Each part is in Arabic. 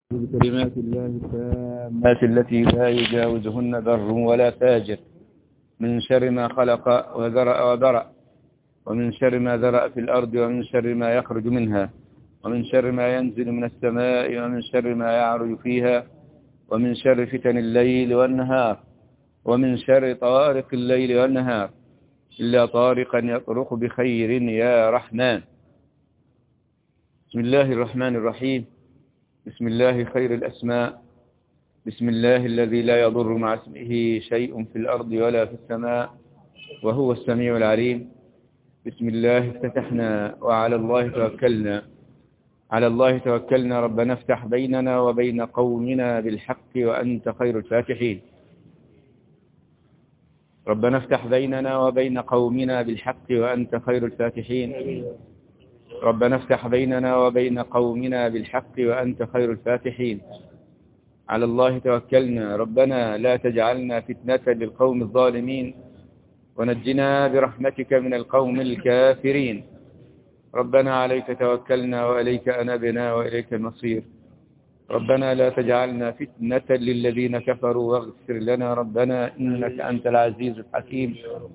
بكلمات الله التامات التي لا يجاوزهن بر ولا فاجر، من شر ما خلق وذرأ وبرأ، ومن شر ما ذرأ في الأرض، ومن شر ما يخرج منها، ومن شر ما ينزل من السماء، ومن شر ما يعرج فيها، ومن شر فتن الليل والنهار، ومن شر طوارق الليل والنهار، إلا طارقا يطرق بخير يا رحمن. بسم الله الرحمن الرحيم. بسم الله خير الأسماء. بسم الله الذي لا يضر مع اسمه شيء في الأرض ولا في السماء، وهو السميع العليم. بسم الله افتتحنا وعلى الله توكلنا. على الله توكلنا. ربنا افتح بيننا وبين قومنا بالحق وأنت خير الفاتحين. ربنا افتح بيننا وبين قومنا بالحق وأنت خير الفاتحين. ربنا افتح بيننا وبين قومنا بالحق وأنت خير الفاتحين. على الله توكلنا. ربنا لا تجعلنا فتنة للقوم الظالمين، ونجنا برحمتك من القوم الكافرين. ربنا عليك توكلنا وإليك أنبنا وإليك المصير. ربنا لا تجعلنا فتنة للذين كفروا واغفر لنا ربنا إنك أنت العزيز الحكيم.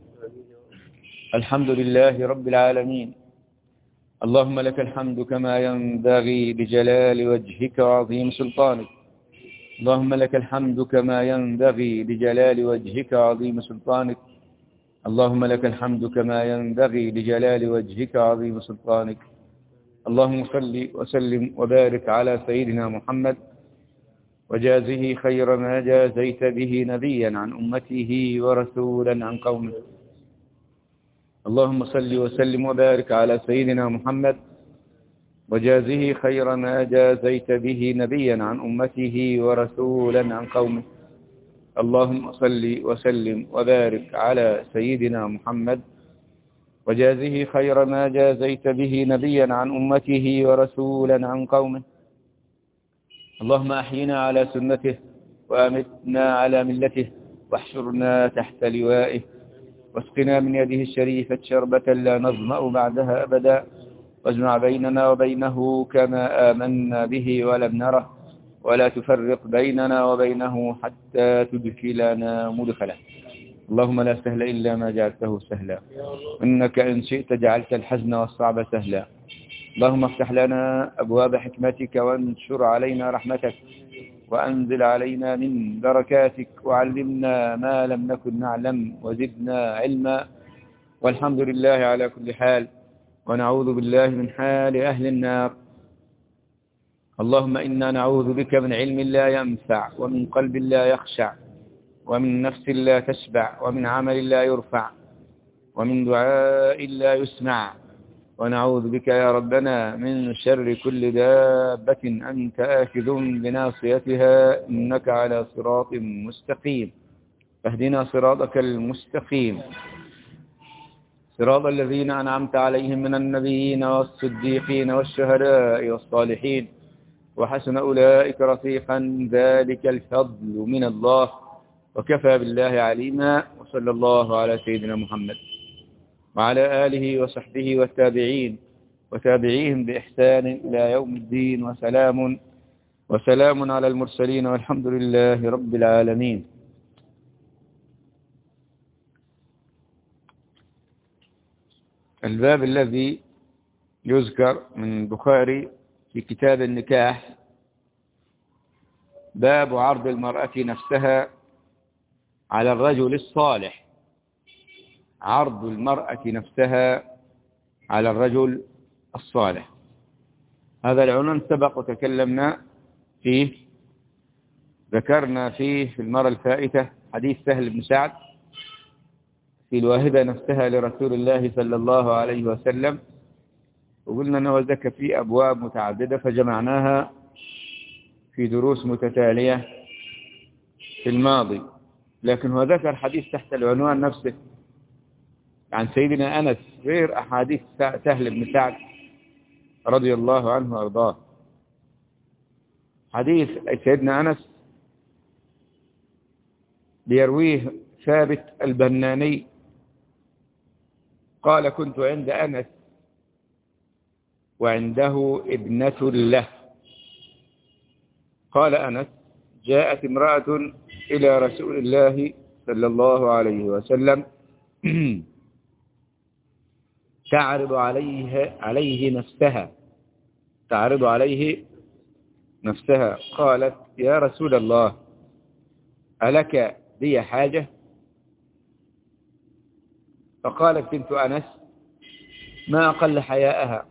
الحمد لله رب العالمين. اللهم لك الحمد كما ينبغي لجلال وجهك وعظيم سلطانك. اللهم لك الحمد كما ينبغي لجلال وجهك وعظيم سلطانك. اللهم لك الحمد كما ينبغي لجلال وجهك وعظيم سلطانك. اللهم صل وسلم وبارك على سيدنا محمد، وجازه خير ما جازيت به نبيا عن أمته ورسولا عن قومه. اللهم صل وسلم وبارك على سيدنا محمد، وجازه خير ما جازيت به نبيا عن أمته ورسولا عن قومه. اللهم صل وسلم وبارك على سيدنا محمد، وجازه خير ما جازيت به نبيا عن أمته ورسولا عن قومه. اللهم أحينا على سنته، وأمتنا على ملته، واحشرنا تحت لوائه، واسقنا من يده الشريفة شربة لا نظمأ بعدها أبدا، واجمع بيننا وبينه كما آمنا به ولم نره، ولا تفرق بيننا وبينه حتى تدخلنا مدخلا. اللهم لا سهل إلا ما جعلته سهلا، إنك إن شئت جعلت الحزن والصعب سهلا. اللهم افتح لنا أبواب حكمتك، وانشر علينا رحمتك، وأنزل علينا من بركاتك، وعلمنا ما لم نكن نعلم، وزدنا علما. والحمد لله على كل حال، ونعوذ بالله من حال أهل النار. اللهم إنا نعوذ بك من علم لا ينفع، ومن قلب لا يخشع، ومن نفس لا تشبع، ومن عمل لا يرفع، ومن دعاء لا يسمع. ونعوذ بك يا ربنا من شر كل دابة أنت آخذ بناصيتها، إنك على صراط مستقيم. فاهدنا صراطك المستقيم، صراط الذين أنعمت عليهم من النبيين والصديقين والشهداء والصالحين، وحسن أولئك رفيقا. ذلك الفضل من الله، وكفى بالله عليما. وصلى الله على سيدنا محمد وعلى آله وصحبه والتابعين وتابعيهم بإحسان إلى يوم الدين. وسلام على المرسلين، والحمد لله رب العالمين. الباب الذي يذكر من البخاري في كتاب النكاح باب عرض المرأة نفسها على الرجل الصالح. عرض المرأة نفسها على الرجل الصالح. هذا العنوان سبق وتكلمنا فيه، ذكرنا فيه في المرة الفائتة حديث سهل بن سعد في الواهبة نفسها لرسول الله صلى الله عليه وسلم، وقلنا أنه ذكر فيه أبواب متعددة فجمعناها في دروس متتالية في الماضي. لكن هو ذكر حديث تحت العنوان نفسه عن سيدنا أنس غير أحاديث سهل بن سعد رضي الله عنه وأرضاه. حديث سيدنا أنس بيرويه ثابت البناني قال: كنت عند أنس وعنده ابنة له، قال أنس: جاءت امرأة إلى رسول الله صلى الله عليه وسلم تعرض عليه نفسها. قالت: يا رسول الله، ألك بي حاجة؟ فقالت بنت أنس: ما أقل حياءها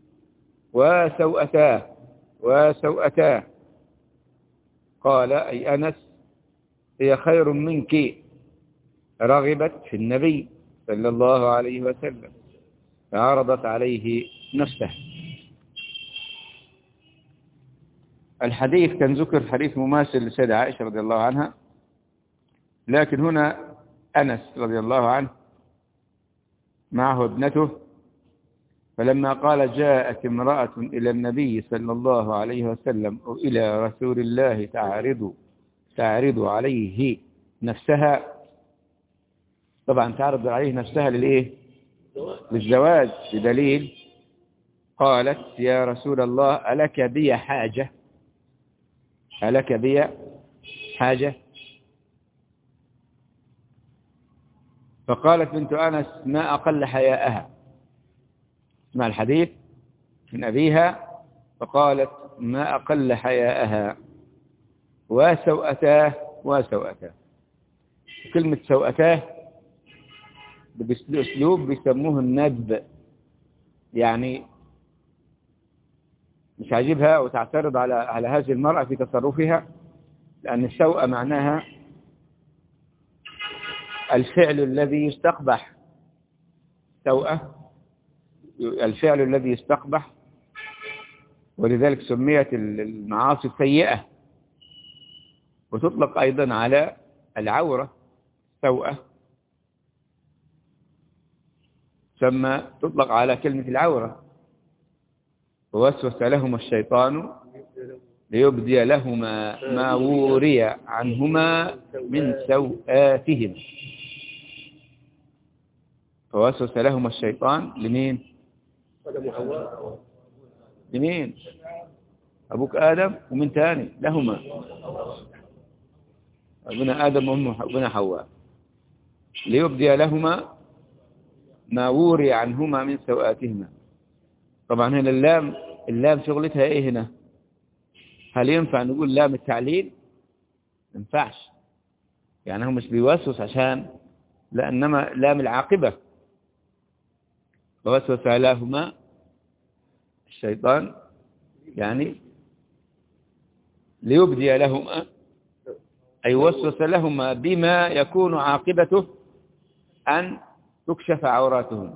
وسوءتاه. قال: أي أنس، هي خير منك، رغبت في النبي صلى الله عليه وسلم فعرضت عليه نفسه. الحديث كان ذكر حديث مماثل للسيدة عائشة رضي الله عنها، لكن هنا أنس رضي الله عنه معه ابنته، فلما قال: جاءت امرأة إلى النبي صلى الله عليه وسلم أو إلى رسول الله تعرض عليه نفسها. طبعا تعرض عليه نفسها للإيه؟ للزواج، بدليل قالت: يا رسول الله، ألك بي حاجة؟ فقالت بنت أنس: ما أقل حياءها. اسمع الحديث من أبيها، فقالت: ما أقل حياءها وسوءتاه. كلمة سوءتاه بأسلوب بيسموه الندب، يعني مش عاجبها وتعترض على هذه المرأة في تصرفها، لأن السوء معناها الفعل الذي يستقبح. الفعل الذي يستقبح، ولذلك سميت المعاصي السيئة. وتطلق أيضا على العورة سوءة، ثم تطلق على كلمة العورة. ووسوس لهما الشيطان ليبدي لهما ما وري عنهما من سوآتهم. فوسوس لهما الشيطان لمين؟ أبوك آدم، ومن تاني لهما ابن آدم وابن حواء، ليبدي لهما ما وري عنهما من سوآتهما. طبعا هنا اللام شغلتها ايه هنا؟ هل ينفع نقول لام التعليل؟ ما ينفعش، يعني هو مش بيوسوس عشان، لأنما لام العاقبة. فوسوس لهما الشيطان يعني ليبدي لهما، أي وسوس لهما بما يكون عاقبته أن تكشف عوراتهم.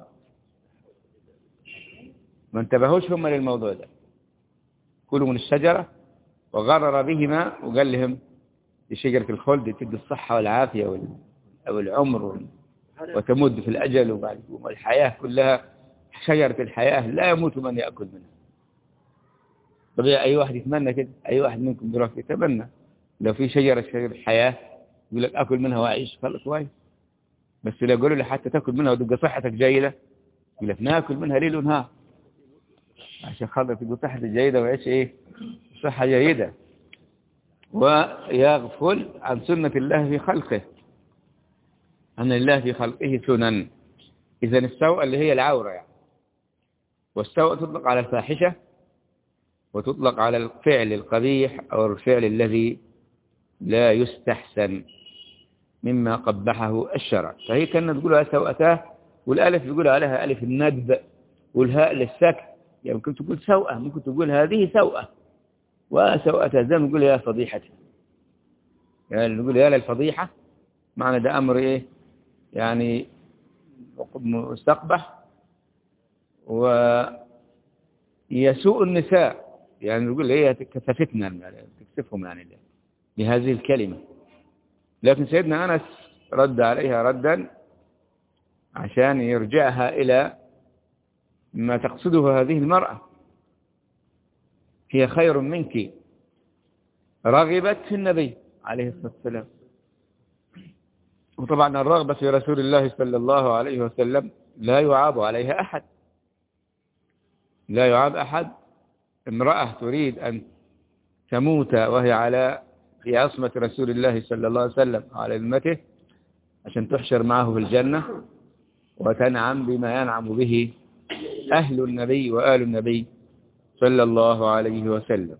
ما انتبهوش هم للموضوع ده، كلوا من الشجرة وغرر بهما، وقال لهم دي شجرة الخلد تدي الصحة والعافية أو العمر وتمد في الأجل، وبعد والحياة كلها شجرة الحياة لا يموت من يأكل منها. طبيعي أي واحد يتمنى كده، أي واحد منكم دلوقتي يتمنى لو في شجرة الحياة يقول لك أكل منها وأعيش، خلاص كويس. بس لو يقولوا لي حتى تأكل منها وتبقى صحتك جيدة، يقول لك ناكل منها ليل ونهار عشان خاطر تبقى صحتك جيدة ويعيش إيه؟ صحة جيدة. ويغفل عن سنة الله في خلقه، أن الله في خلقه سنن. إذن السوء اللي هي العورة يعني. والسوء تطلق على الفاحشة، وتطلق على الفعل القبيح أو الفعل الذي لا يستحسن مما قبحه الشرع. فهي كانت تقولها سوءتاه، والالف بيقول عليها ألف الندب، والهاء للسكت. يعني ممكن تقول سوءة، ممكن تقول هذه سوءة وسوءتها، زي ما نقول يا فضيحتي، يعني نقول يا للفضيحة، معنى ده أمر إيه يعني مستقبح. ويسوء النساء، يعني نقول هي كسفتنا، تكسفهم يعني بهذه الكلمة. لكن سيدنا أنس رد عليها ردا عشان يرجعها إلى ما تقصده هذه المرأة. هي خير منك، رغبت في النبي عليه الصلاة والسلام. وطبعا الرغبة في رسول الله صلى الله عليه وسلم لا يعاب عليها أحد، لا يعاب أحد. امرأة تريد أن تموت وهي في عصمة رسول الله صلى الله عليه وسلم وعلى أمته، عشان تحشر معه في الجنة وتنعم بما ينعم به أهل النبي وآل النبي صلى الله عليه وسلم.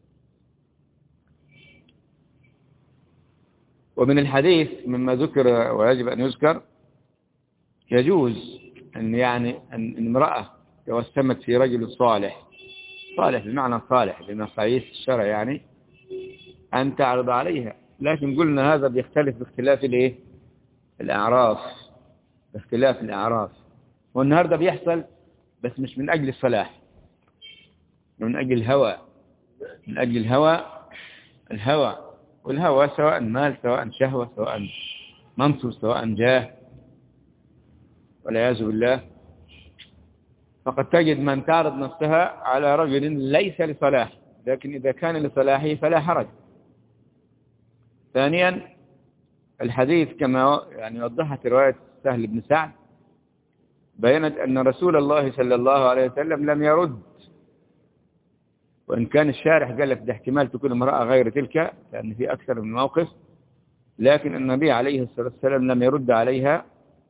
ومن الحديث مما ذكر ويجب أن يذكر، يجوز أن امرأة توسمت في رجل صالح بمعنى صالح بمقاييس الشرع أن تعرض عليها، لكن قلنا هذا بيختلف باختلاف الأعراف، باختلاف الأعراف. والنهاردة بيحصل بس مش من أجل الصلاح، من أجل الهوى، من أجل الهوى والهوى سواء مال سواء شهوة سواء منصب سواء جاه والعياذ بالله. فقد تجد من تعرض نفسها على رجل ليس لصلاح، لكن إذا كان لصلاحه فلا حرج. ثانيا الحديث كما وضحت رواية سهل بن سعد بينت أن رسول الله صلى الله عليه وسلم لم يرد، وإن كان الشارح قال لك ده احتمال تكون امرأة غير تلك لأن في أكثر من موقف، لكن النبي عليه الصلاة والسلام لم يرد عليها.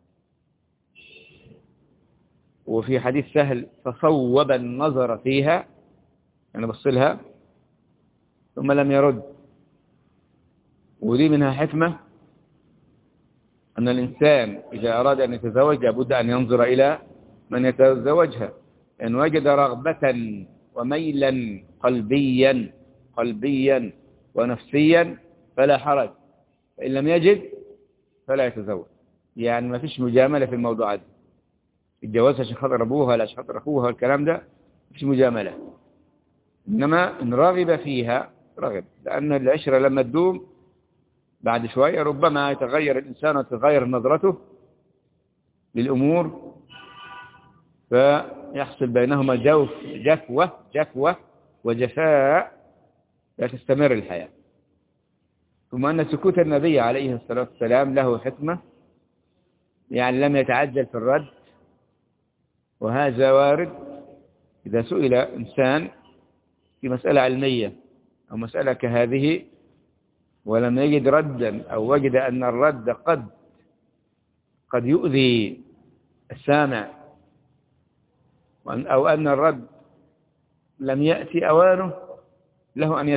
وفي حديث سهل فصوب النظر فيها، بص لها ثم لم يرد. ودي منها حكمة أن الإنسان إذا أراد أن يتزوج لابد أن ينظر إلى من يتزوجها، إن وجد رغبة وميلا قلبيا ونفسيا فلا حرج، فإن لم يجد فلا يتزوج. ما فيش مجاملة في الموضوع ده، الجواز عشان خاطر أبوها لا عشان خاطر أخوها، الكلام ده مفيش مجاملة. إنما إن رغب فيها رغب، لأن العشرة لما تدوم بعد شوية ربما يتغير الإنسان وتتغير نظرته للأمور، فيحصل بينهما جفوة وجفاء لا تستمر الحياة. ثم أن سكوت النبي عليه الصلاة والسلام له حكمة، لم يتعجل في الرد، وهذا وارد إذا سئل إنسان في مسألة علمية أو مسألة كهذه ولم يجد ردا أو وجد أن الرد قد يؤذي السامع، أو أن الرد لم يأتي أوانه، له أن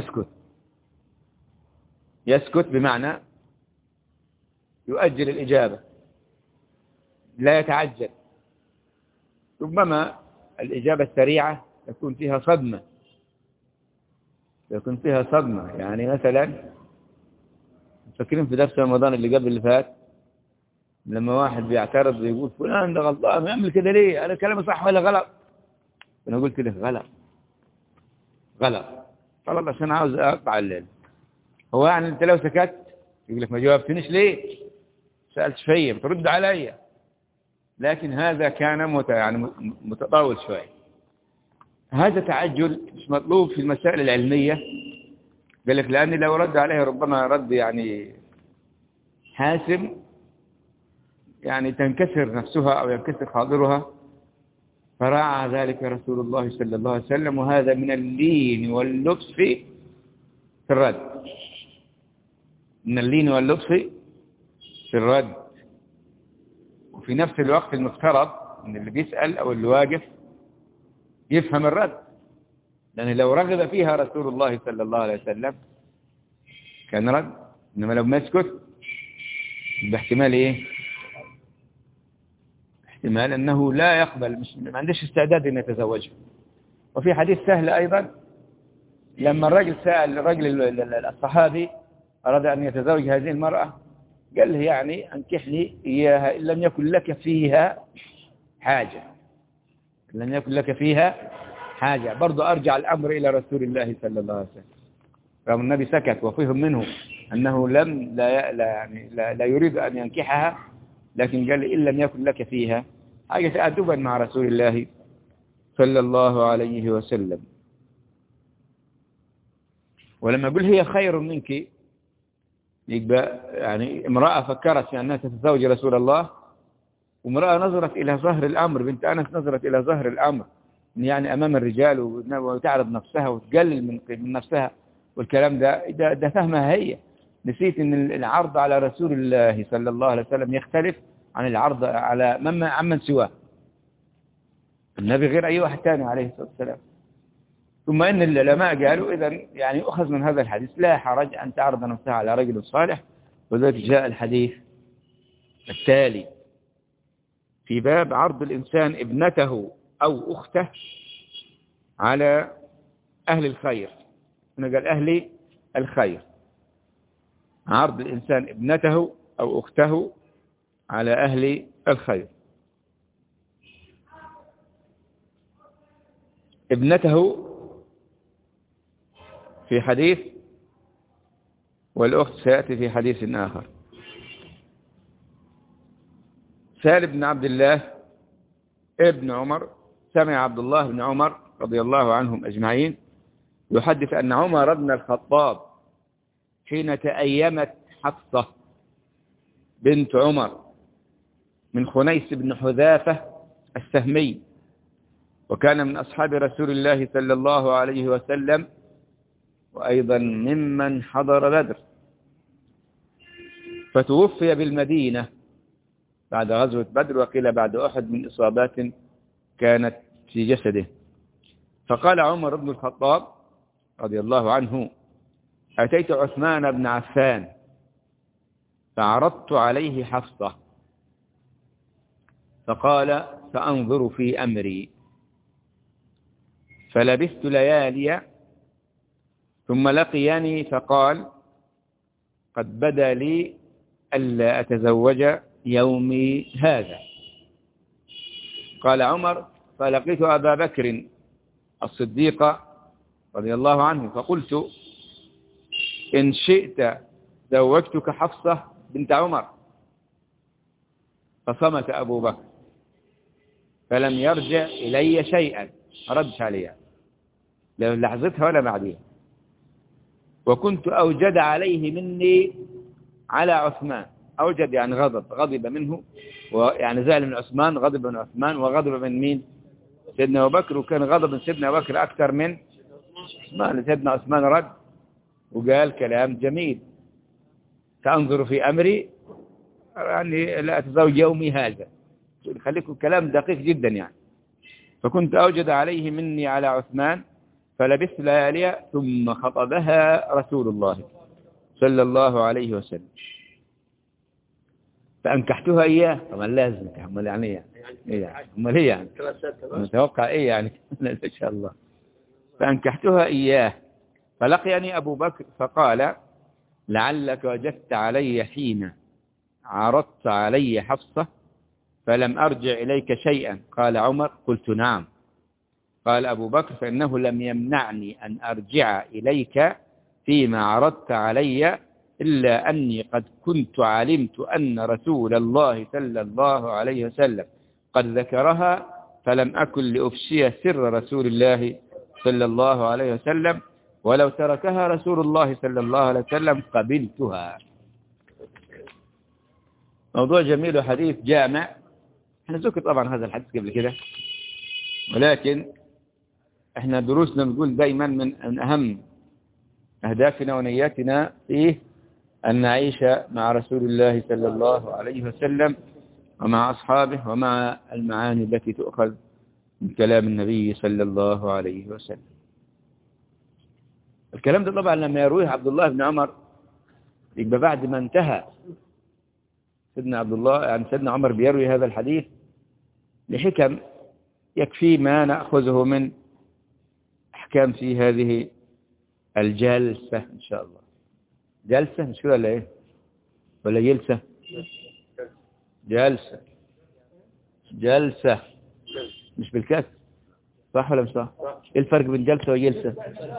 يسكت بمعنى يؤجل الإجابة، لا يتعجل. ربما الإجابة السريعة يكون فيها صدمة، مثلا فاكرين في درس رمضان اللي قبل اللي فات لما واحد بيعترض ويقول فلان ده غلطان يعمل كده ليه، أنا كلامي صح ولا غلط؟ أنا قلت له غلط خلاص عشان عاوز أقطع الليل. هو أنت لو سكت يقول لك ما جاوبتنيش ليه، سألت فيا بترد عليا. لكن هذا كان متطاول شوي. هذا تعجل مش مطلوب في المسائل العلمية، قال لك لأن لو رد عليها ربما رد حاسم، تنكسر نفسها أو ينكسر خاطرها، فراعى ذلك رسول الله صلى الله عليه وسلم. وهذا من اللين واللطف في الرد، وفي نفس الوقت المفترض أن اللي بيسأل أو اللي واقف يفهم الرد، لأن لو رغب فيها رسول الله صلى الله عليه وسلم كان رد. إنما لو ما يسكت باحتمال احتمال أنه لا يقبل، ما عندش استعداد أن يتزوجها. وفي حديث سهل أيضا لما الرجل سأل الصحابي أراد أن يتزوج هذه المرأة، قال له أنكح لي إياها إن لم يكن لك فيها حاجة. برضو أرجع الأمر إلى رسول الله صلى الله عليه وسلم، رغم النبي سكت وفهم منه أنه لا يريد أن ينكحها، لكن قال إن لم يكن لك فيها حاجة، تأدبا مع رسول الله صلى الله عليه وسلم. ولما يقول هي خير منك، يبقى امرأة فكرت في أنها تتزوج رسول الله، وامرأة نظرت إلى ظهر الأمر، بنت أنس نظرت إلى ظهر الأمر أمام الرجال وتعرض نفسها وتقلل من نفسها والكلام ده فهمها هي. نسيت ان العرض على رسول الله صلى الله عليه وسلم يختلف عن العرض على عمن سواه. النبي غير أي واحد تاني عليه الصلاة والسلام. ثم إن العلماء قالوا إذا يعني أخذ من هذا الحديث لا حرج أن تعرض نفسها على رجل صالح. وذلك جاء الحديث التالي في باب عرض الإنسان ابنته أو أخته على أهل الخير. هنا قال أهل الخير. عرض الإنسان ابنته أو أخته على أهل الخير. ابنته في حديث، والأخت سيأتي في حديث آخر. سالم بن عبد الله ابن عمر سمع عبد الله بن عمر رضي الله عنهم أجمعين يحدث أن عمر بن الخطاب حين تأيمت حفصة بنت عمر من خنيس بن حذافة السهمي، وكان من أصحاب رسول الله صلى الله عليه وسلم، وأيضا ممن حضر بدر، فتوفي بالمدينة بعد غزوة بدر، وقيل بعد أحد، من إصابات كانت في جسده. فقال عمر بن الخطاب رضي الله عنه: أتيت عثمان بن عفان فعرضت عليه حفصة، فقال: سأنظر في أمري. فلبثت ليالي ثم لقيني فقال: قد بدا لي ألا أتزوج يومي هذا. قال عمر: فلقيت أبا بكر الصديق رضي الله عنه فقلت: إن شئت زوجتك حفصة بنت عمر. فصمت أبو بكر فلم يرجع إلي شيئا، ما ردش عليها لا لحظتها ولا بعدها. وكنت أوجد عليه مني على عثمان. أوجد يعني غضب منه، ويعني زعل من عثمان، غضب من عثمان، وغضب من مين؟ سيدنا أبو بكر. وكان غضب من سيدنا أبو بكر أكثر من عثمان. سيدنا عثمان رد وقال كلام جميل: سأنظر في أمري، يعني لا أتزوج يومي هذا. خليكم كلام دقيق جدا يعني. فكنت أوجد عليه مني على عثمان فلبثت ليالي ثم خطبها رسول الله صلى الله عليه وسلم فأنكحتها إياه. طبعا لازم أمال يعني إيه يعني أمال إيه يعني متوقع إيه يعني إن شاء الله. فأنكحتها إياه فلقيني أبو بكر فقال: لعلك وجدت علي حين عرضت علي حفصة فلم أرجع إليك شيئا. قال عمر: قلت نعم. قال أبو بكر: فإنه لم يمنعني أن أرجع إليك فيما عرضت علي إلا أني قد كنت علمت أن رسول الله صلى الله عليه وسلم قد ذكرها، فلم أكن لأفشي سر رسول الله صلى الله عليه وسلم، ولو تركها رسول الله صلى الله عليه وسلم قبلتها. موضوع جميل وحديث جامع. احنا ذكر طبعا هذا الحديث قبل كده، ولكن احنا دروسنا نقول دايما من أهم أهدافنا ونياتنا فيه أن نعيش مع رسول الله صلى الله عليه وسلم ومع أصحابه ومع المعاني التي تؤخذ من كلام النبي صلى الله عليه وسلم. الكلام ده طبعا لما يرويه عبد الله بن عمر يبقى بعد ما انتهى سيدنا عبد الله، يعني سيدنا عمر بيروي هذا الحديث لحكم يكفي ما نأخذه من أحكام في هذه الجلسة إن شاء الله. جلسة مش كده ولا إيه؟ ولا جلسة؟ جلسة مش بالكسر، صح ولا مش صح؟ إيه الفرق بين جلسة وجلسة؟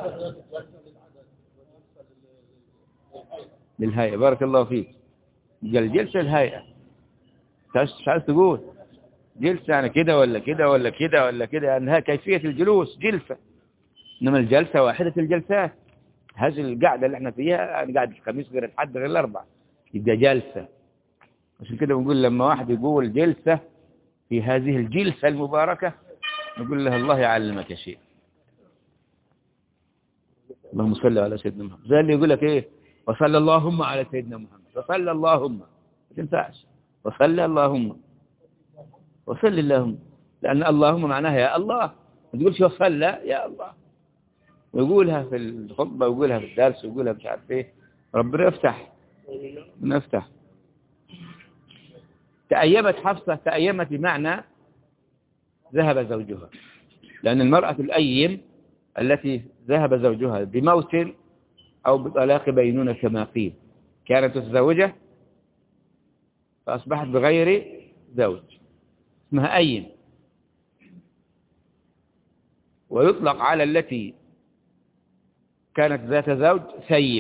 للهيئة. بارك الله فيك. الجلسة الهيئة، مش عايز تقول جلسة يعني كده ولا كده ولا كده ولا كده، يعني كيفية الجلوس جلسة. إنما الجلسة واحدة الجلسات. هذه القعدة اللي احنا فيها يعني قاعدة الخميس غير الحد غير الأربع، يبقى جلسة. عشان كده بنقول لما واحد يقول جلسة في هذه الجلسة المباركة نقول له الله يعلمك يا شيخ. اللهم صل على سيدنا محمد. زي اللي يقول لك ايه وصلى اللهم على سيدنا محمد، وصلى اللهم ما تنفعش، وصلى اللهم، وصلى اللهم، لأن اللهم معناها يا الله، ما تقولش وصلى يا الله. ويقولها في الخطبة ويقولها في الدرس ويقولها مش عارف ايه. ربنا يفتح نفتح. تأيمت حفصة، تأيمت بمعنى ذهب زوجها، لأن المرأة الأيم التي ذهب زوجها بموت أو بطلاق بينونة كما قيل، كانت متزوجة فأصبحت بغير زوج، اسمها أيم. ويطلق على التي كانت ذات زوج ثيب،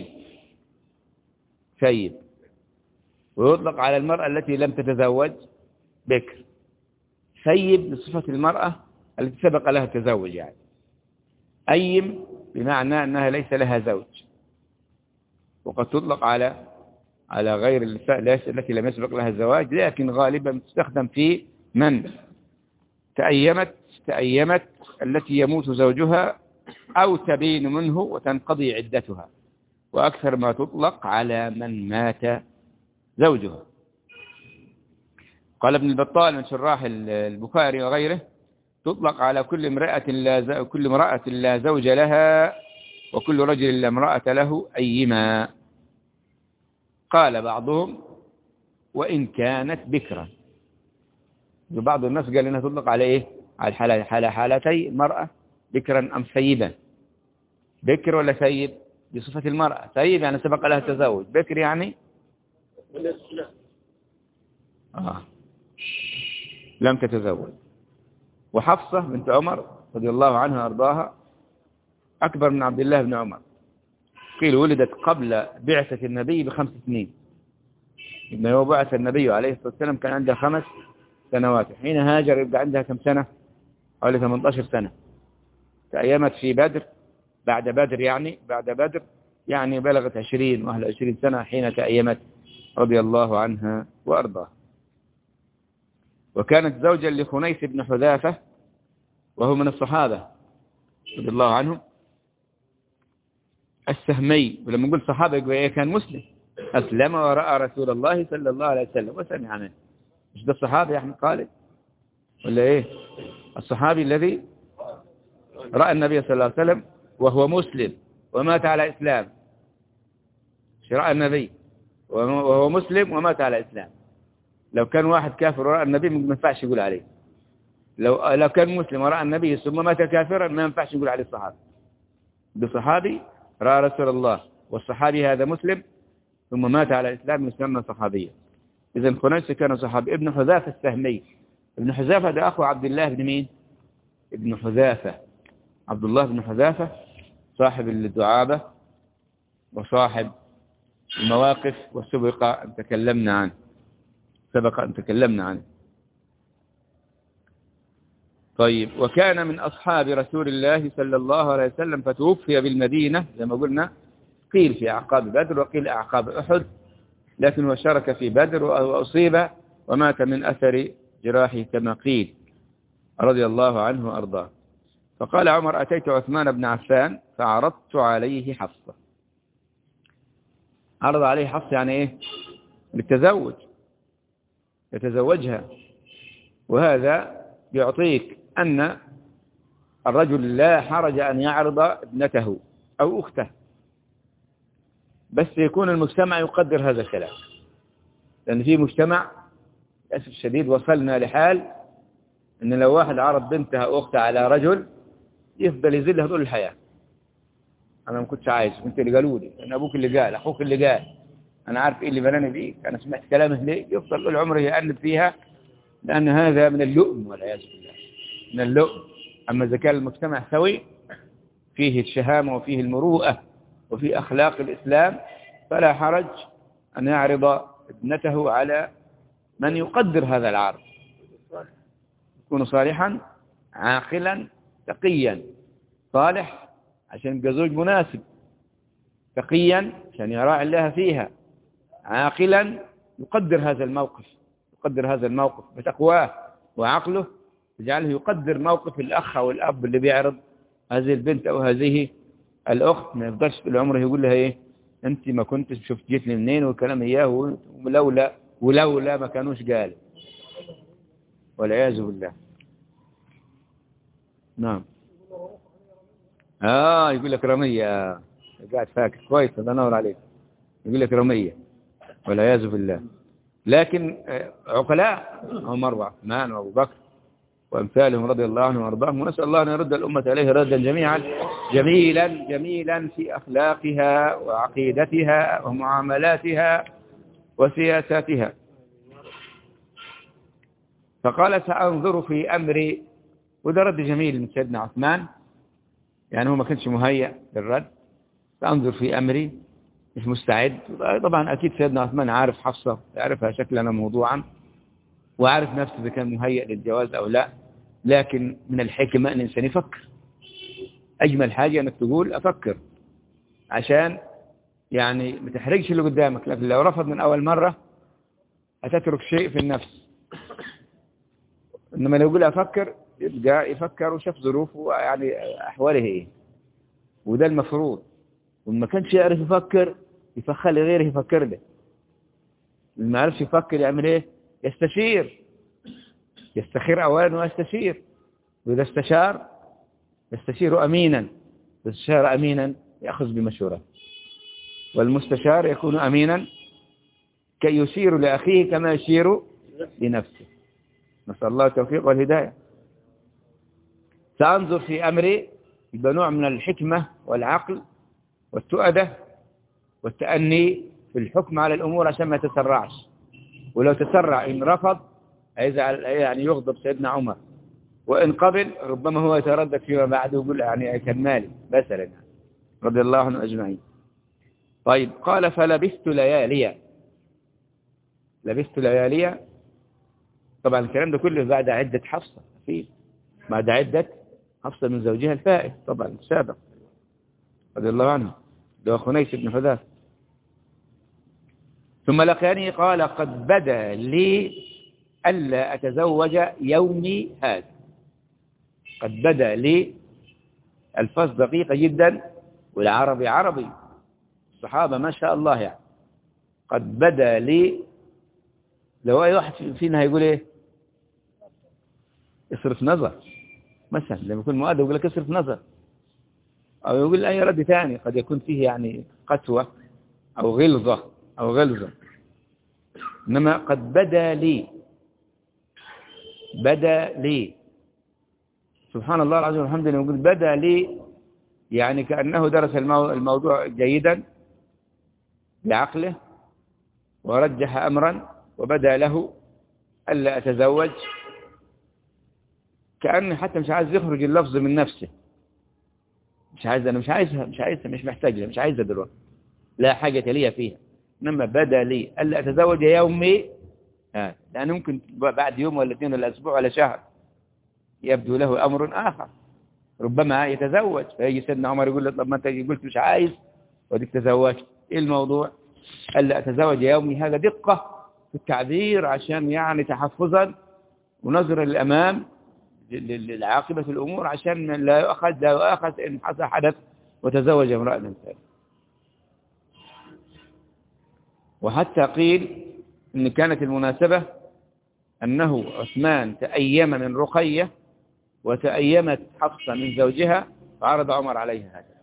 ثيب. ويطلق على المرأة التي لم تتزوج بكر. ثيب بصفة المرأة التي سبق لها التزوج يعني. أيم بمعنى أنها ليس لها زوج. وقد تطلق على غير التي لم يسبق لها الزواج، لكن غالبا تستخدم في من تأيمت التي يموت زوجها أو تبين منه وتنقضي عدتها، وأكثر ما تطلق على من مات زوجها. قال ابن البطال من شراح البخاري وغيره: تطلق على كل امرأة لا زوج لها وكل رجل لا امرأة له أيما. قال بعضهم: وإن كانت بكرا. بعض الناس قال إنها تطلق على إيه؟ على حالتي المرأة، بكرا أم ثيبا. بكر ولا ثيب بصفة المرأة. ثيب يعني سبق لها التزوج، بكر يعني لم تتزوج. وحفصة بنت عمر رضي الله عنها أرضاها أكبر من عبد الله بن عمر، قيل ولدت قبل بعثة النبي ب5 سنين. إنه هو بعث النبي عليه الصلاة والسلام كان عندها 5 سنوات، حين هاجر يبقى عندها كم سنة؟ حوالي 18 سنة. تأيمت في بدر، بعد بدر يعني بلغت 20 سنة حين تأيمت رضي الله عنها وأرضاها. وكانت زوجا لخنيس بن حذافة وهو من الصحابة رضي الله عنهم السهمي. ولما نقول صحابة يقول إيه؟ كان مسلم، أسلم ورأى رسول الله صلى الله عليه وسلم وسمع منه. مش ده الصحابي يا أحمد خالد ولا إيه؟ الصحابي الذي رأى النبي صلى الله عليه وسلم وهو مسلم ومات على إسلام. رأى النبي وهو مسلم ومات على إسلام. لو كان واحد كافر ورأى النبي ما ينفعش يقول عليه. لو كان مسلم ورأى النبي ثم مات كافرا ما ينفعش يقول عليه الصحابي. بصحابي رأى رسول الله، والصحابي هذا مسلم ثم مات على الإسلام يسمى صحابيا. إذن خنيس كان صحابي. ابن حذافة السهمي. ابن حذافة ده أخو عبد الله بن مين؟ ابن حذافة، عبد الله بن حذافة صاحب الدعابة وصاحب المواقف، وسبق أن تكلمنا عنه. طيب. وكان من أصحاب رسول الله صلى الله عليه وسلم فتوفي بالمدينة زي ما قلنا، قيل في أعقاب بدر وقيل أعقاب أحد، لكن هو شارك في بدر وأصيب ومات من أثر جراحه كما قيل رضي الله عنه وأرضاه. فقال عمر: أتيت عثمان بن عفان فعرضت عليه حفصة. عرض عليه حفصة يعني إيه؟ للتزوج، يتزوجها. وهذا يعطيك أن الرجل لا حرج أن يعرض ابنته أو أخته، بس يكون المجتمع يقدر هذا الكلام. لأن في مجتمع للأسف الشديد وصلنا لحال أن لو واحد عرض بنتها أو أختها على رجل يفضل يزلها طول الحياة. أنا ما كنتش عايز، كنت اللي قالوا لي، أنا أبوك اللي قال، أخوك اللي قال، أنا عارف إيه اللي بلاني فيك، أنا سمعت كلامه ليه، يفضل طول عمره يقلب فيها، لأن هذا من اللؤم والعياذ بالله، من اللؤم. أما إذا كان المجتمع سوي فيه الشهامة وفيه المروءة وفيه أخلاق الإسلام فلا حرج أن يعرض ابنته على من يقدر هذا العرض، يكون صالحا عاقلا تقيا. صالح عشان يبقى زوج مناسب، تقيا عشان يراعي الله فيها، عاقلا يقدر هذا الموقف بتقواه وعقله، يجعله يقدر موقف الأخ أو الأب اللي بيعرض هذه البنت أو هذه الأخت ما يفضلش في العمر يقول لها إيه أنت ما كنتش شفت جيت لي منين والكلام إياه، ولولا ما كانوش قال، والعياذ بالله. نعم. يقول لك رمية، قاعد فاكر كويس، الله ينور عليك، يقول لك رمية والعياذ بالله. لكن عقلاء عمر وعثمان وابو بكر وامثالهم رضي الله عنهم وارضاهم، ونسال الله ان يرد الامه اليه ردا جميعا جميلا جميلا في اخلاقها وعقيدتها ومعاملاتها وسياساتها. فقال سانظر في امري، وده رد جميل من سيدنا عثمان، يعني هو ما كانش مهيأ للرد. سانظر في امري، مش مستعد. طبعا أكيد سيدنا عثمان عارف حفصة، يعرفها شكلا موضوعا، وعارف نفسه إذا كان مهيئ للجواز أو لا. لكن من الحكمة أن الإنسان يفكر. أجمل حاجة أنك تقول أفكر، عشان يعني ما تحرقش اللي قدامك. لكن لو رفض من أول مرة هتترك شيء في النفس. إنما لو يقول أفكر، يبقى يفكر وشاف ظروفه يعني أحواله إيه، وده المفروض. وما كانش يعرف يفكر يخلي غيره يفكر له. اللي ما عرفش يفكر يعمل ايه؟ يستشير، يستخير اولا ويستشير. واذا استشار يستشير امينا، اذا استشار امينا ياخذ بمشوره، والمستشار يكون امينا كي يشير لاخيه كما يشير لنفسه. نسال الله التوفيق والهدايه. سانظر في امري، يبقى نوع من الحكمه والعقل والتؤدة والتأني في الحكم على الأمور عشان ما يتسرعش. ولو تسرع إن رفض يعني يغضب سيدنا عمر، وإن قبل ربما هو يتردد فيما بعد ويقول يعني كان مالي مثلا، رضي الله عنه أجمعين. طيب قال فلبثت لياليا. لبثت لياليا، طبعا الكلام ده كله بعد عدة حفصة، بعد عدة حفصة من زوجها الفائز طبعا السابق رضي الله عنه، ده خنيس بن حذافة. ثم لقيني قال قد بدا لي ألا أتزوج يومي هذا. قد بدا لي، الفاظ دقيقة جدا، والعربي عربي، الصحابة ما شاء الله يعني. قد بدا لي، لو أي واحد فينا هيقول إيه؟ اصرف نظر مثلا، لما يكون مؤدب يقول لك اصرف نظر، أو يقول أي رد ثاني قد يكون فيه يعني قسوة أو غلظة. إنما قد بدا لي، بدا لي، سبحان الله العظيم والحمد لله. يقول بدا لي يعني كأنه درس الموضوع جيدا بعقله ورجح أمرا، وبدا له ألا أتزوج، كأنه حتى مش عايز يخرج اللفظ من نفسه. مش عايزها، مش محتاجها، مش عايزها دلوقتي، لا حاجة لي فيها. إنما بدا لي ألا أتزوج يومي، لأنه ممكن بعد يوم ولا اثنين ولا أسبوع ولا شهر يبدو له أمر آخر، ربما يتزوج، فيجي سيدنا عمر يقول له طب ما أنت قلت مش عايز وديك تزوجت، إيه الموضوع؟ ألا أتزوج يومي. هذا دقة في التعبير عشان يعني تحفظا ونظرا للأمام لعاقبة الأمور، عشان لا يؤاخذ إن حصل حدث وتزوج امرأة ثانية. وحتى قيل إن كانت المناسبة أنه عثمان تأيم من رقية وتأيمت حفصة من زوجها، فعرض عمر عليها هذا.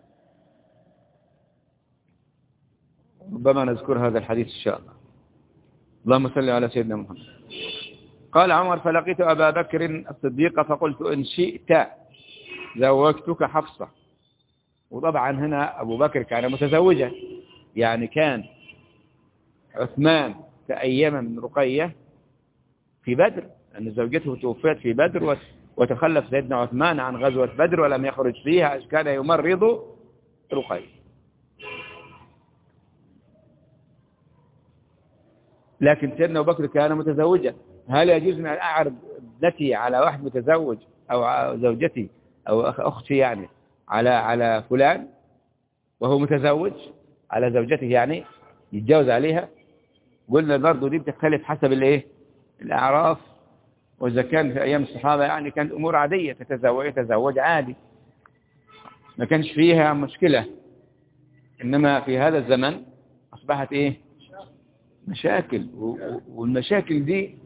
ربما نذكر هذا الحديث إن شاء الله. اللهم صل على سيدنا محمد. قال عمر فلقيت أبا بكر الصديق فقلت إن شئت زوجتك حفصة. وطبعا هنا أبو بكر كان متزوجا، يعني كان عثمان تأيم من رقية في بدر، أن زوجته توفيت في بدر، وتخلف سيدنا عثمان عن غزوة بدر ولم يخرج فيها، كان يمرض رقية. لكن سيدنا أبو بكر كان متزوجا. هل يجوز أن أعرض ابنتي على واحد متزوج، أو زوجتي أو أختي يعني على فلان وهو متزوج، على زوجته يعني يتجوز عليها؟ قلنا برضه دي بتختلف حسب الايه، الأعراف. وإذا كان في أيام الصحابة يعني كانت أمور عادية، يتزوج عادي. ما كانش فيها مشكلة. إنما في هذا الزمن أصبحت إيه؟ مشاكل، والمشاكل دي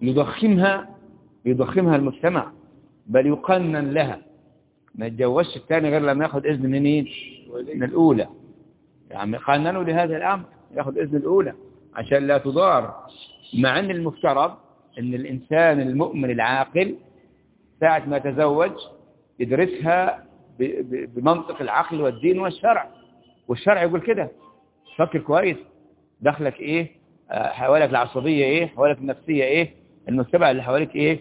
يضخمها المجتمع، بل يقنن لها. ما يتجوزش الثاني غير لما ياخد إذن من مين؟ من الأولى. يعني قننوا لهذا الأمر، ياخد إذن الأولى عشان لا تضار. مع أن المفترض أن الإنسان المؤمن العاقل ساعة ما يتزوج يدرسها بمنطق العقل والدين والشرع، والشرع يقول كده. فكر كويس، دخلك إيه؟ حوالك العصبية إيه؟ حوالك النفسية إيه؟ المجتمع اللي حواليك إيه؟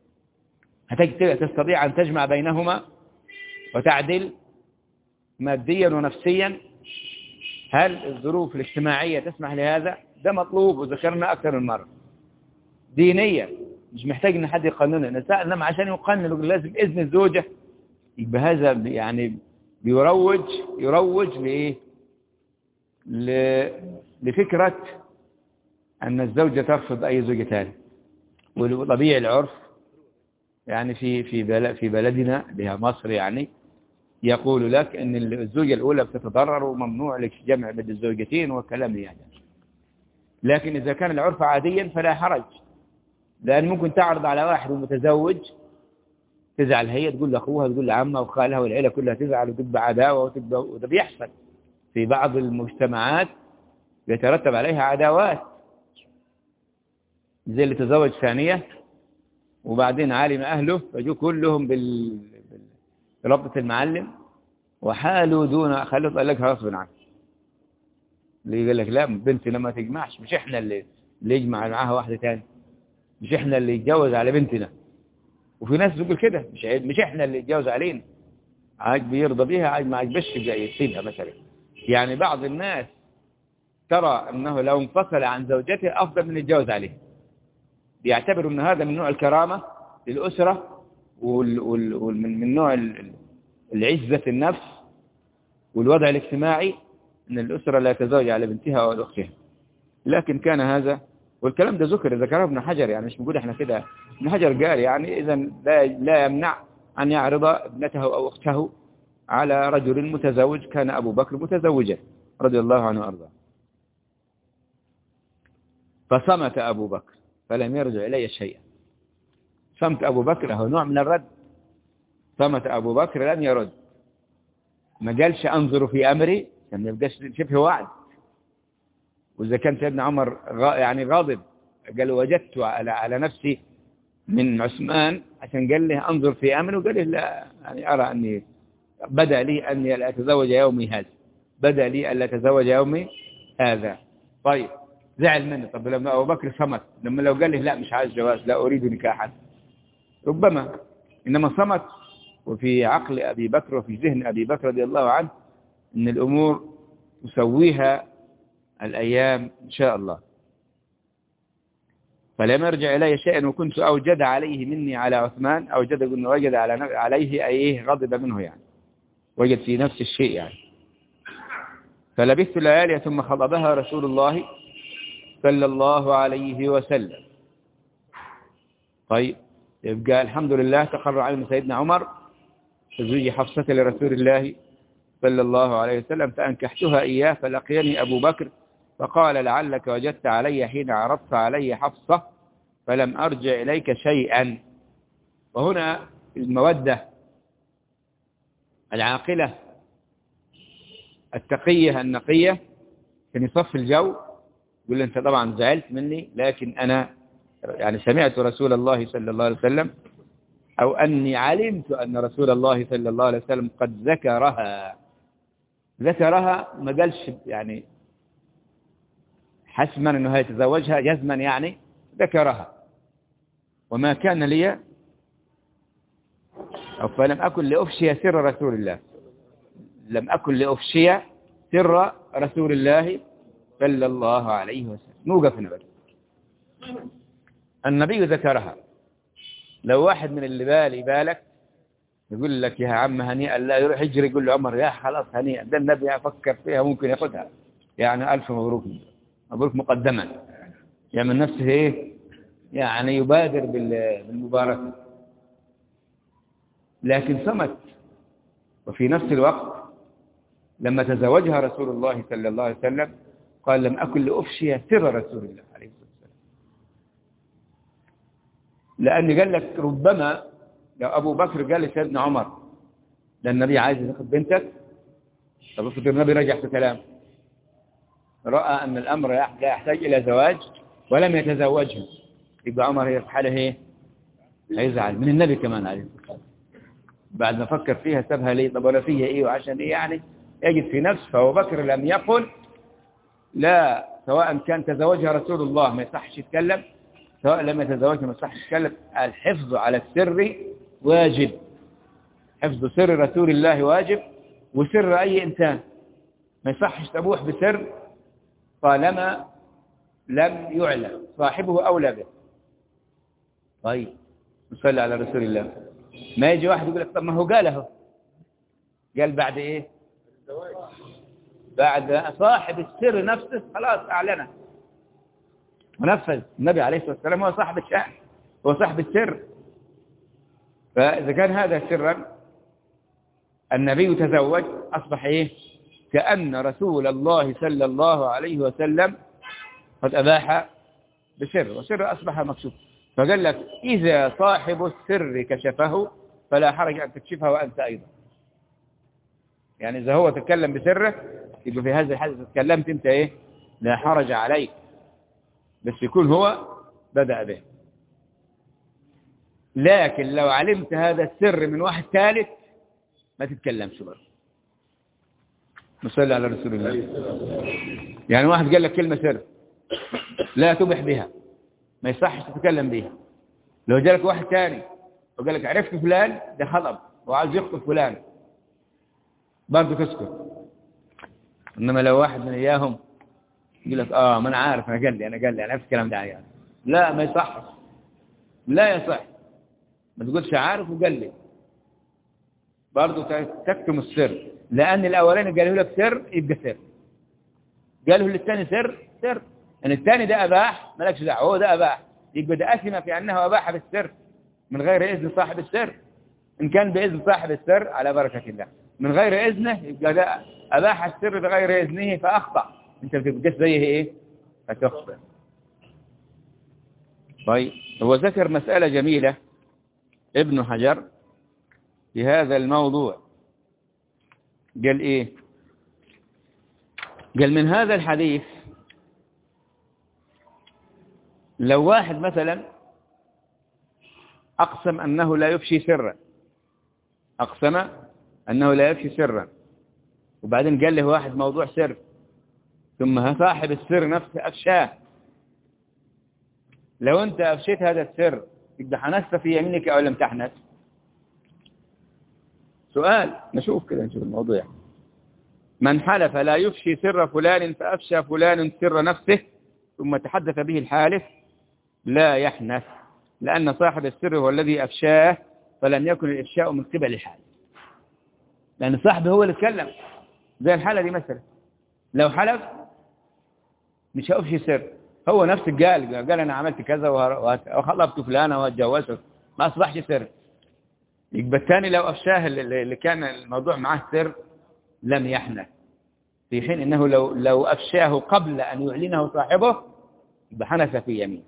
تستطيع أن تجمع بينهما وتعدل ماديا ونفسيا؟ هل الظروف الاجتماعية تسمح لهذا؟ ده مطلوب، وذكرنا أكثر من مرة. دينيا مش محتاج ان حد يقننه، انما عشان يقنن لازم اذن الزوجة. يبقى هذا يعني يروج لايه؟ لفكرة ان الزوجة ترفض اي زوجة ثاني. وطبيعي العرف يعني في بلدنا اللي هي مصر يعني يقول لك ان الزوجة الاولى بتتضرر وممنوع لك جمع بين الزوجتين وكلام يعني. لكن اذا كان العرف عاديا فلا حرج، لأن ممكن تعرض على واحد متزوج تزعل هي، تقول لأخوها، تقول لعمها وخالها والعيلة كلها تزعل وتبقى عداوة وده بيحصل في بعض المجتمعات، يترتب عليها عداوات. زي اللي تزوج ثانية وبعدين علم أهله فجوا كلهم بربطة المعلم وحالوا دون خلوا طلقها غصب عنه. اللي يقول لك لا بنتنا ما تجمعش، مش احنا اللي يجمع معاها واحدة ثانية، مش احنا اللي يتجوز على بنتنا. وفي ناس تقول كده مش احنا اللي يتجوز علينا، عاجب يرضى بيها، عاجب ما عجبش يسيبها مثلا. يعني بعض الناس ترى انه لو انفصل عن زوجته افضل من يتجوز عليها، بيعتبروا ان هذا من نوع الكرامة للأسرة ومن نوع العزة النفس والوضع الاجتماعي، ان الأسرة لا تزوج على بنتها او اختها. لكن كان هذا، والكلام ده ذكره ابن حجر، يعني مش بنقول احنا كده. ابن حجر قال يعني اذا لا يمنع ان يعرض ابنته او اخته على رجل متزوج. كان ابو بكر متزوجا رضي الله عنه وارضاه. فصمت ابو بكر فلم يرجع الي شيئا. صمت ابو بكر هو نوع من الرد. صمت ابو بكر لم يرد، ما قالش انظر في امري، ما يبقاش شبه وعد. وإذا كان سيدنا عمر يعني غاضب قال وجدت على نفسي من عثمان عشان قال له أنظر في أمره، وقال له لا، يعني أرى أني بدأ لي أني لا أتزوج يومي هذا، بدأ لي ألا أتزوج يومي هذا. طيب زعل منه. طب لما أبو بكر صمت، لما لو قال له لا مش عايز جواز، لا أريد نكاحا، ربما. إنما صمت. وفي عقل أبي بكر وفي ذهن أبي بكر رضي الله عنه أن الأمور تسويها الأيام إن شاء الله. فلم يرجع إلي شيئا وكنت أوجد عليه مني على عثمان. أوجد أنه وجد عليه أيه غضب منه، يعني وجد في نفس الشيء يعني. فلبثت ليالي ثم خطبها رسول الله صلى الله عليه وسلم. طيب يبقى الحمد لله تقرر علم سيدنا عمر تزويج حفصة لرسول الله صلى الله عليه وسلم، فأنكحتها إياه. فلقيني أبو بكر فقال لعلك وجدت علي حين عرضت علي حفصة فلم أرجع إليك شيئا. وهنا المودة العاقلة التقية النقية كان يصف الجو، يقول له أنت طبعا زعلت مني، لكن أنا يعني سمعت رسول الله صلى الله عليه وسلم، أو أني علمت أن رسول الله صلى الله عليه وسلم قد ذكرها. ما قالش يعني حسما أنه يتزوجها، جزما يعني ذكرها. وما كان لي أو فلم أكن لأفشي سر رسول الله، لم أكن لأفشي سر رسول الله صلى الله عليه وسلم. نوقف هنا بقى. النبي ذكرها. لو واحد من اللي بالك يقول لك يا عم هنيئا، لا يروح يجري يقول له عمر يا خلاص هنيئا، ده النبي يفكر فيها ممكن ياخذها، يعني ألف مبروك، مبروك مقدما، يعمل نفسه ايه يعني يبادر بالمباركة. لكن صمت وفي نفس الوقت لما تزوجها رسول الله صلى الله عليه وسلم قال لم أكن لأفشي سر رسول الله عليه الصلاة والسلام، لأن قال لك ربما لو أبو بكر قال لسيدنا عمر ده النبي عايز ياخد بنتك، طب افرض النبي رجع في كلام، رأى أن الأمر لا يحتاج إلى زواج ولم يتزوجها، يبقى عمر هي في حاله ايه؟ هيزعل من النبي كمان عليه الصلاة والسلام. بعد ما فكر فيها سابها ليه؟ طب ولا فيها ايه وعشان ايه يعني؟ يجد في نفسه. فأبو بكر لم يقل لا، سواء كان تزوجها رسول الله ما يصحش يتكلم، سواء لم يتزوجها ما يصحش يتكلم. الحفظ على السر واجب، حفظ سر رسول الله واجب، وسر أي إنسان ما يصحش تبوح بسر طالما لم يعلم صاحبه أولى به. طيب نصلي على رسول الله. ما يجي واحد يقول لك طب ما هو قاله، قال بعد ايه؟ بعد صاحب السر نفسه خلاص أعلنه ونفذ. النبي عليه الصلاة والسلام هو صاحب الشأن، هو صاحب السر. فإذا كان هذا سرا النبي تزوج، أصبح إيه؟ كأن رسول الله صلى الله عليه وسلم قد أباح بسر، وسر أصبح مكشوف. فقال لك إذا صاحب السر كشفه فلا حرج أن تكشفه وأنت أيضا. يعني إذا هو تكلم بسره يبقى في هذا الحدث تكلمت أنت إيه؟ لا حرج عليك، بس يكون هو بدأ به. لكن لو علمت هذا السر من واحد ثالث ما تتكلمش برضه. نصلي على رسول الله. يعني واحد قال لك كلمة سر لا تبح بها، ما يصحش تتكلم بها. لو جالك واحد ثاني وقال لك عرفت فلان ده خطب وعايز يخطب فلان، برضه تسكت. انما لو واحد من اياهم يقول لك ما انا عارف، انا قال لي عرفت الكلام ده يعني. لا، ما يصحش، لا يصح. ما تقولش عارف وقال لي، برضه تكتم السر، لان الاولاني قاله لك سر يبقى سر، قاله للثاني سر. ان الثاني ده اباح مالكش دعوه، هو ده اباح، يبقى ده اثم في انه اباح بالسر من غير اذن صاحب السر. ان كان باذن صاحب السر على بركه الله، من غير اذنه يبقى ده اباح السر بغير اذنه فاخطا، انت بتبقى زيه ايه؟ فتخطئ. طيب هو ذكر مساله جميله ابن حجر في هذا الموضوع. قال ايه؟ قال من هذا الحديث لو واحد مثلا أقسم أنه لا يفشي سرا، أقسم أنه لا يفشي سرا، وبعدين قال له واحد موضوع سر، ثم صاحب السر نفسه أفشاه، لو أنت أفشيت هذا السر يبقى حنست في يمينك أو لم تحنس؟ سؤال، نشوف كده نشوف الموضوع. من حلف لا يفشي سر فلان فأفشى فلان سر نفسه ثم تحدث به الحالف لا يحنث، لأن صاحب السر هو الذي أفشاه، فلم يكن الإفشاء من قبل الحالف، لأن صاحبه هو اللي اتكلم. زي الحالة دي مثلا، لو حلف مش هأفشي سر، هو نفسه قال أنا عملت كذا وخلفت فلانة واتجوزت، ما أصبحش سر. يبقى الثاني لو أفشاه اللي كان الموضوع معه سر لم يحنث، في حين إنه لو أفشاه قبل أن يعلنه صاحبه يبقى حنث في يمين.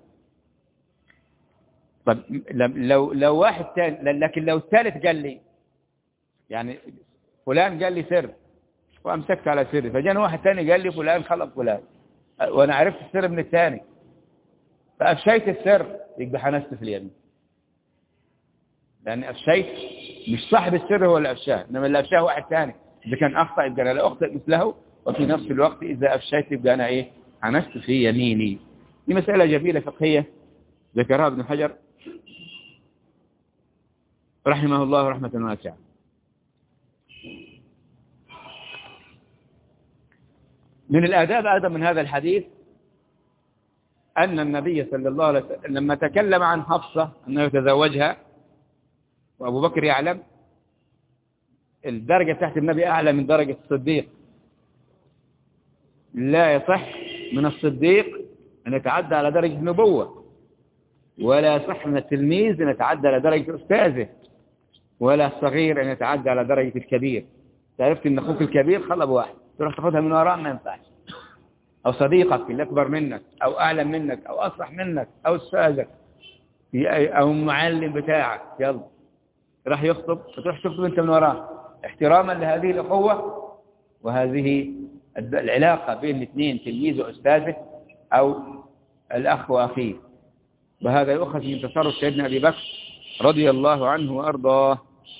طب لو واحد ثاني، لكن لو الثالث قال لي، يعني فلان قال لي سر وأمسكت على سري، فجاء واحد ثاني قال لي فلان خلق فلان وأنا عرفت السر من الثاني فأفشيت السر، يبقى حنثت في اليمين، لأن أفشيت مش صاحب السر هو اللي أفشاه، إنما اللي أفشاه واحد ثاني. إذا كان أخطأ يبقى أنا لا أخطئ مثله، وفي نفس الوقت إذا أفشيت يبقى أنا إيه؟ حنثت في يميني. دي مسألة جميلة فقهية ذكرها ابن حجر رحمه الله رحمة واسعة. من الآداب أيضا من هذا الحديث أن النبي صلى الله عليه وسلم لما تكلم عن حفصة أنه يتزوجها وأبو بكر يعلم، الدرجة تحت النبي أعلى من درجة الصديق. لا يصح من الصديق أن يتعدى على درجة النبوة، ولا يصح من التلميذ أن يتعدى على درجة أستاذه. ولا الصغير أن يتعدى على درجة الكبير. عرفت أن أخوك الكبير خلى بواحد تروح تاخذها من وراه، ما ينفعش. أو صديقك اللي أكبر منك أو أعلم منك أو أصلح منك أو أستاذك أو المعلم بتاعك، يلا راح يخطب فتروح تخطب أنت من وراه، احتراما لهذه الأخوة وهذه العلاقة بين الاثنين، تلميذ وأستاذه أو الأخ وأخيه. وهذا يؤخذ من تصرف سيدنا أبي بكر رضي الله عنه وأرضاه.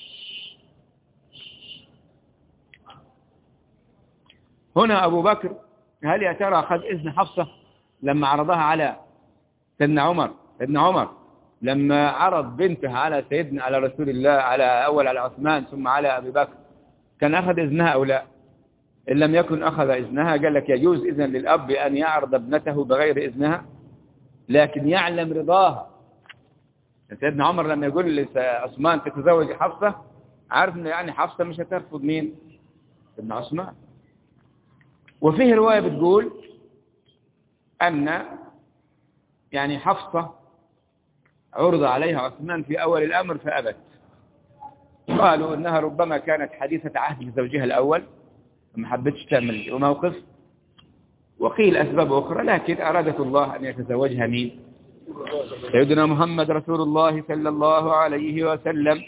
هنا أبو بكر هل يا ترى أخذ إذن حفصة لما عرضها على سيدنا عمر؟ سيدنا عمر لما عرض بنته على رسول الله، أول على عثمان ثم على أبي بكر، كان أخذ إذنها أو لا؟ إن لم يكن أخذ إذنها قال لك يجوز إذن للأب أن يعرض ابنته بغير إذنها، لكن يعلم رضاها. سيدنا عمر لما يقول لعثمان تتزوج حفصة، عارف إنه يعني حفصة مش هترفض مين؟ سيدنا عثمان. وفيه رواية بتقول أن يعني حفصة عرض عليها عثمان في أول الأمر فأبت. قالوا إنها ربما كانت حديثة عهد لزوجها الأول ما حبتش تعمل موقف، وقيل أسباب أخرى، لكن أرادت الله أن يتزوجها مين؟ سيدنا محمد رسول الله صلى الله عليه وسلم.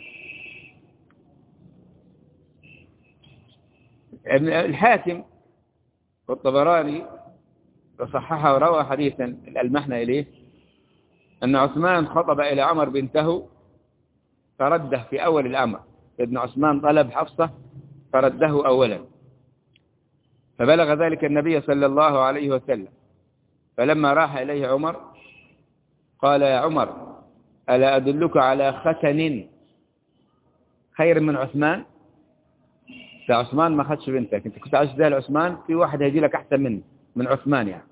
الحاكم والطبراني وصححه وروى حديثا المحنى إليه أن عثمان خطب إلى عمر بنته فرده في أول الأمر. سيدنا عثمان طلب حفصة فرده أولا، فبلغ ذلك النبي صلى الله عليه وسلم، فلما راح إليه عمر قال يا عمر ألا أدلك على ختن خير من عثمان؟ عثمان ما خدش بنتك، انت كنت عايز تديها لعثمان، في واحد هيجي لك أحسن من عثمان يعني.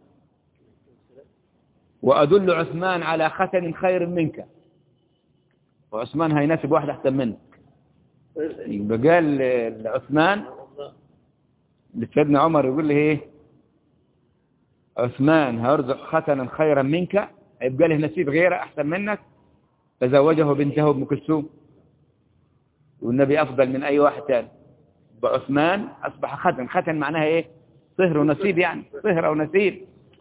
وأدل عثمان على ختن خير منك، وعثمان هيناسب واحد أحسن منك. قال لعثمان لسيدنا عمر يقول له ايه؟ عثمان هيرزق ختنا خيرا منك، يبقى له نسيب غيره أحسن منك، فزوجه بنته ام كلثوم، والنبي أفضل من أي واحد ثاني. بعثمان أصبح ختن. ختن معناها إيه؟ صهر ونسيب، يعني صهر أو نسيب.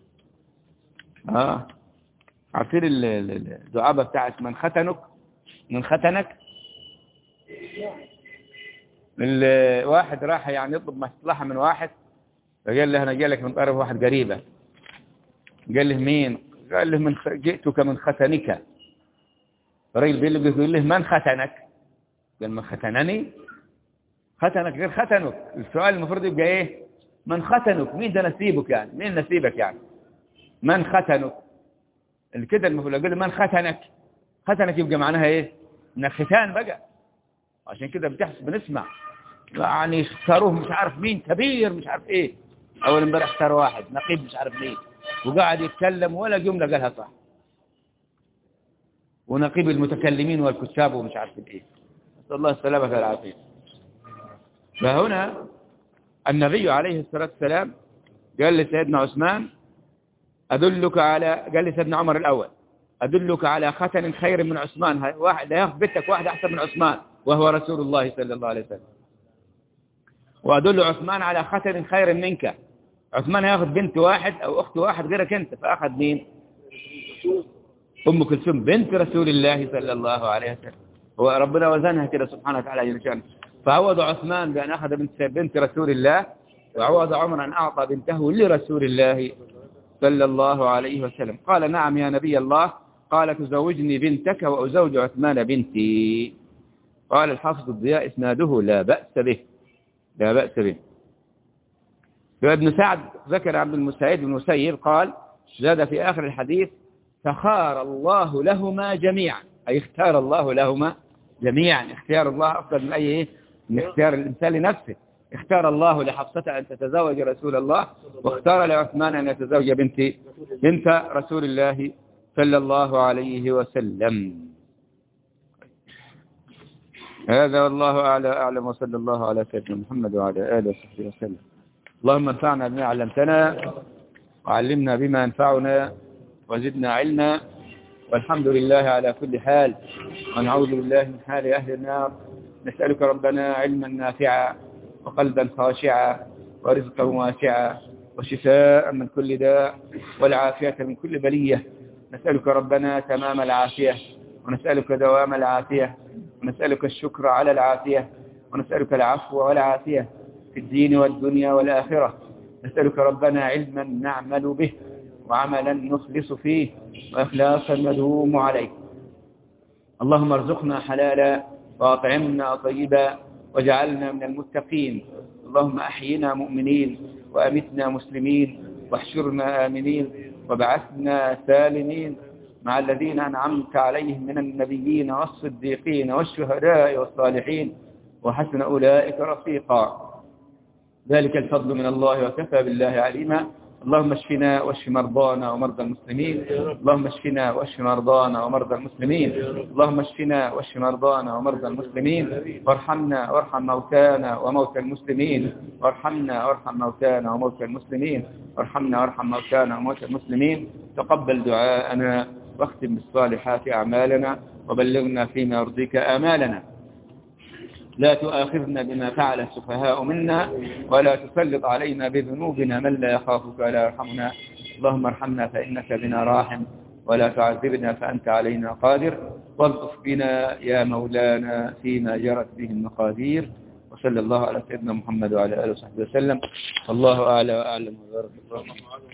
عارفين الدعابة بتاعت من ختنك من ختنك؟ الواحد راح يعني يطلب مصلحة من واحد، فقال له أنا جاي لك من طرف واحد قريبة. قال له مين؟ قال له جئتك من ختنك. الراجل بيقول له من ختنك؟ قال من ختنني؟ ختنك غير ختنك. السؤال المفروض يبقى ايه؟ من ختنك؟ مين ده نسيبك يعني؟ مين نسيبك يعني؟ من ختنك؟ اللي كده المفروض اقول له من ختنك؟ ختنك يبقى معناها ايه؟ من الختان بقى. عشان كده بنسمع يعني اختاروه مش عارف مين كبير مش عارف ايه، اول امبارح اختاروا واحد نقيب مش عارف مين، وقاعد يتكلم ولا جمله قالها صح، ونقيب المتكلمين والكتاب ومش عارف ايه. نسال الله السلامه والعافيه. فهنا النبي عليه الصلاة والسلام قال لسيدنا عثمان قال لسيدنا عمر الأول أدلك على ختن خير من عثمان، واحد هياخذ بنتك واحد أحسن من عثمان وهو رسول الله صلى الله عليه وسلم. وأدل عثمان على ختن خير منك. عثمان هياخذ بنت واحد أو أخت واحد غيرك أنت، فأخذ مين؟ أم كلثوم بنت رسول الله صلى الله عليه وسلم. وربنا وزنها كده سبحانه وتعالى جل شأنه، فعوض عثمان بأن أخذ بنت رسول الله، وعوض عمر أن أعطى بنته لرسول الله صلى الله عليه وسلم. قال نعم يا نبي الله. قال تزوجني بنتك وأزوج عثمان بنتي. قال الحافظ الضياء إسناده لا بأس به، لا بأس به. وابن سعد ذكر عبد المسيب بن مسيب قال زاد في آخر الحديث فخار الله لهما جميعا، أي اختار الله لهما جميعا. اختيار الله أفضل من أي إيه؟ من اختيار الإنسان لنفسه. اختار الله لحفصة أن تتزوج رسول الله، واختار لعثمان أن يتزوج بنت رسول الله صلى الله عليه وسلم. هذا والله أعلم، وصلى الله على سيدنا محمد وعلى آله وصحبه وسلم. اللهم انفعنا بما علمتنا وعلمنا بما ينفعنا وزدنا علما، والحمد لله على كل حال، ونعوذ بالله من حال أهل النار. نسألك ربنا علما نافعا وقلبا خاشعا ورزقا واسعا وشفاء من كل داء والعافية من كل بلية. نسألك ربنا تمام العافية ونسألك دوام العافية ونسألك الشكر على العافية ونسألك العفو والعافية في الدين والدنيا والآخرة. نسألك ربنا علما نعمل به وعملا نخلص فيه وإخلاصا ندوم عليه. اللهم ارزقنا حلالا وأطعمنا طيبا واجعلنا من المتقين. اللهم أحينا مؤمنين وأمتنا مسلمين واحشرنا آمنين وابعثنا سالمين مع الذين أنعمت عليهم من النبيين والصديقين والشهداء والصالحين وحسن أولئك رفيقا. ذلك الفضل من الله وكفى بالله عليما. اللهم اشفنا واشف مرضانا ومرضى المسلمين. اللهم اشفنا واشف مرضانا ومرضى المسلمين. اللهم اشفنا واشف مرضانا ومرضى المسلمين وارحمنا وارحم موتانا وموتى المسلمين. وارحمنا وارحم موتانا وموتى المسلمين. وارحمنا وارحم موتانا وموتى المسلمين. تقبل دعاءنا واختم بالصالحات أعمالنا وبلغنا فيما يرضيك آمالنا. لا تؤاخذنا بما فعل السفهاء منا ولا تسلط علينا بذنوبنا من لا يخافك ولا يرحمنا. اللهم ارحمنا فإنك بنا راحم ولا تعذبنا فأنت علينا قادر. والطف بنا يا مولانا فيما جرت به المقادير. وصلى الله على سيدنا محمد وعلى آله وصحبه وسلم. والله أعلى وأعلم.